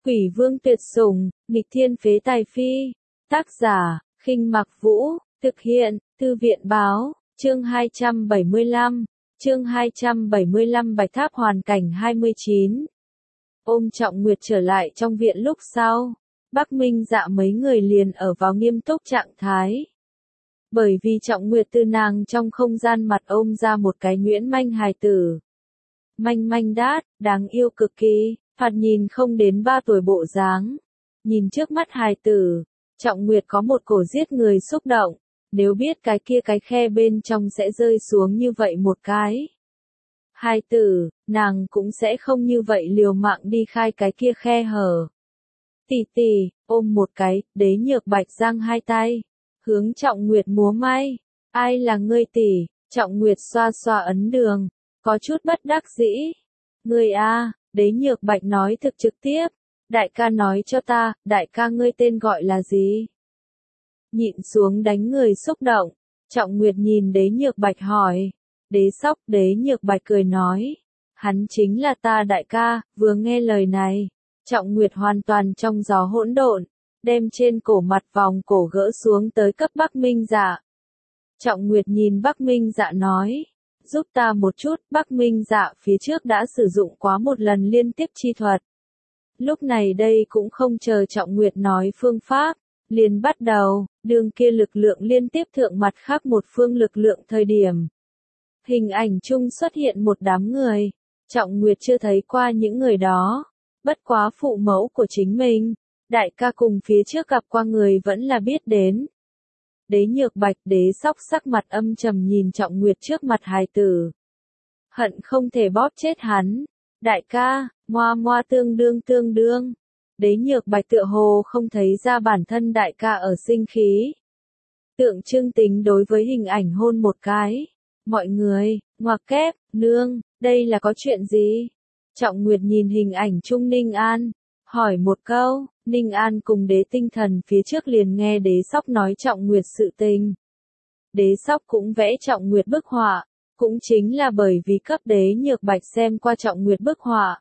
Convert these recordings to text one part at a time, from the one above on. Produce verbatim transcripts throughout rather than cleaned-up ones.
Quỷ vương tuyệt sủng, nghịch thiên phế tài phi. Tác giả, Khinh Mặc Vũ, thực hiện, Thư viện báo, chương hai trăm bảy mươi lăm, chương hai trăm bảy mươi lăm Bạch Tháp hoàn cảnh hai mươi chín. Ôm Trọng Nguyệt trở lại trong viện lúc sau, Bắc Minh Dạ mấy người liền ở vào nghiêm túc trạng thái. Bởi vì Trọng Nguyệt từ nàng trong không gian mặt ôm ra một cái nhuyễn manh hài tử. Manh manh đát, đáng yêu cực kỳ, phạt nhìn không đến ba tuổi bộ dáng. Nhìn trước mắt hài tử, Trọng Nguyệt có một cổ giết người xúc động, nếu biết cái kia cái khe bên trong sẽ rơi xuống như vậy một cái. Hài tử, nàng cũng sẽ không như vậy liều mạng đi khai cái kia khe hở. Tỷ tỷ, ôm một cái, Đế Nhược Bạch giang hai tay, hướng Trọng Nguyệt múa may. Ai là ngươi tỷ? Trọng Nguyệt xoa xoa ấn đường, có chút bất đắc dĩ. Ngươi a, Đế Nhược Bạch nói thực trực tiếp. Đại ca nói cho ta, đại ca ngươi tên gọi là gì? Nhịn xuống đánh người xúc động, Trọng Nguyệt nhìn Đế Nhược Bạch hỏi. Đế Sóc, Đế Nhược Bạch cười nói. Hắn chính là ta đại ca. Vừa nghe lời này, Trọng Nguyệt hoàn toàn trong gió hỗn độn, đem trên cổ mặt vòng cổ gỡ xuống tới cấp Bắc Minh Dạ. Trọng Nguyệt nhìn Bắc Minh Dạ nói, giúp ta một chút. Bắc Minh Dạ phía trước đã sử dụng quá một lần liên tiếp chi thuật. Lúc này đây cũng không chờ Trọng Nguyệt nói phương pháp, liền bắt đầu, đường kia lực lượng liên tiếp thượng mặt khác một phương lực lượng thời điểm. Hình ảnh chung xuất hiện một đám người, Trọng Nguyệt chưa thấy qua những người đó, bất quá phụ mẫu của chính mình, đại ca cùng phía trước gặp qua người vẫn là biết đến. Đế Nhược Bạch, Đế Sóc sắc mặt âm trầm nhìn Trọng Nguyệt trước mặt hài tử. Hận không thể bóp chết hắn. Đại ca, moa moa tương đương tương đương. Đế Nhược Bạch tựa hồ không thấy ra bản thân đại ca ở sinh khí. Tượng trưng tính đối với hình ảnh hôn một cái. Mọi người, ngoặc kép, nương, đây là có chuyện gì? Trọng Nguyệt nhìn hình ảnh chung Ninh An, hỏi một câu. Ninh An cùng Đế Tinh Thần phía trước liền nghe Đế Sóc nói Trọng Nguyệt sự tình. Đế Sóc cũng vẽ Trọng Nguyệt bức họa, cũng chính là bởi vì cấp Đế Nhược Bạch xem qua Trọng Nguyệt bức họa.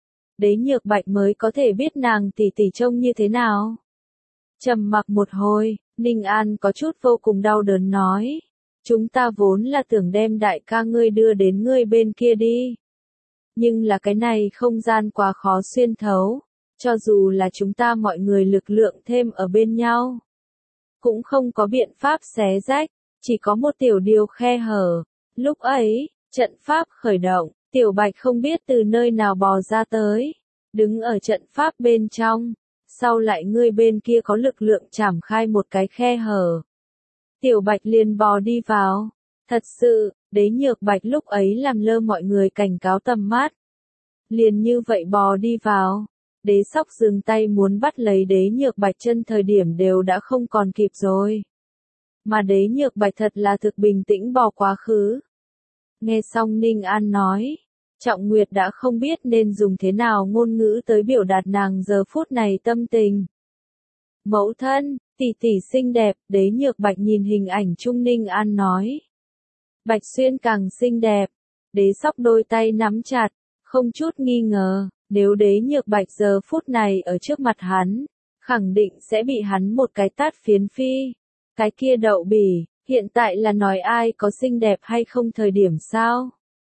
Đế Nhược Bạch mới có thể biết nàng tỷ tỷ trông như thế nào. Trầm mặc một hồi, Ninh An có chút vô cùng đau đớn nói. Chúng ta vốn là tưởng đem đại ca ngươi đưa đến ngươi bên kia đi. Nhưng là cái này không gian quá khó xuyên thấu. Cho dù là chúng ta mọi người lực lượng thêm ở bên nhau, cũng không có biện pháp xé rách, chỉ có một tiểu điều khe hở. Lúc ấy, trận pháp khởi động, Tiểu Bạch không biết từ nơi nào bò ra tới, đứng ở trận pháp bên trong, sau lại ngươi bên kia có lực lượng chảm khai một cái khe hở. Tiểu Bạch liền bò đi vào, thật sự, Đế Nhược Bạch lúc ấy làm lơ mọi người cảnh cáo tầm mắt. Liền như vậy bò đi vào. Đế Sóc dừng tay muốn bắt lấy Đế Nhược Bạch chân thời điểm đều đã không còn kịp rồi. Mà Đế Nhược Bạch thật là thực bình tĩnh bò quá khứ. Nghe xong Ninh An nói, Trọng Nguyệt đã không biết nên dùng thế nào ngôn ngữ tới biểu đạt nàng giờ phút này tâm tình. Mẫu thân, tỷ tỷ xinh đẹp, Đế Nhược Bạch nhìn hình ảnh chung Ninh An nói. Bạch Xuyên càng xinh đẹp, Đế Sóc đôi tay nắm chặt, không chút nghi ngờ. Nếu Đế Nhược Bạch giờ phút này ở trước mặt hắn, khẳng định sẽ bị hắn một cái tát phiến phi. Cái kia đậu bỉ, hiện tại là nói ai có xinh đẹp hay không thời điểm sao?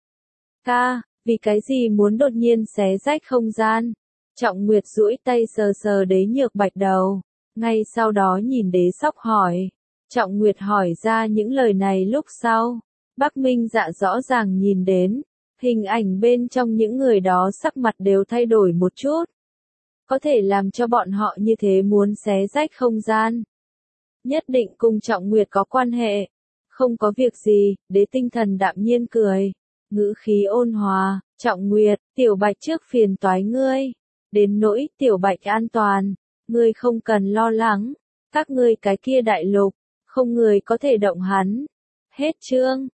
Ca, vì cái gì muốn đột nhiên xé rách không gian? Trọng Nguyệt duỗi tay sờ sờ Đế Nhược Bạch đầu, ngay sau đó nhìn Đế Sóc hỏi. Trọng Nguyệt hỏi ra những lời này lúc sau, Bắc Minh Dạ rõ ràng nhìn đến. Hình ảnh bên trong những người đó sắc mặt đều thay đổi một chút. Có thể làm cho bọn họ như thế muốn xé rách không gian. Nhất định cùng Trọng Nguyệt có quan hệ. Không có việc gì, Đế Tinh Thần đạm nhiên cười. Ngữ khí ôn hòa, Trọng Nguyệt, Tiểu Bạch trước phiền toái ngươi. Đến nỗi Tiểu Bạch an toàn, ngươi không cần lo lắng. Các ngươi cái kia đại lục, không người có thể động hắn. Hết chương.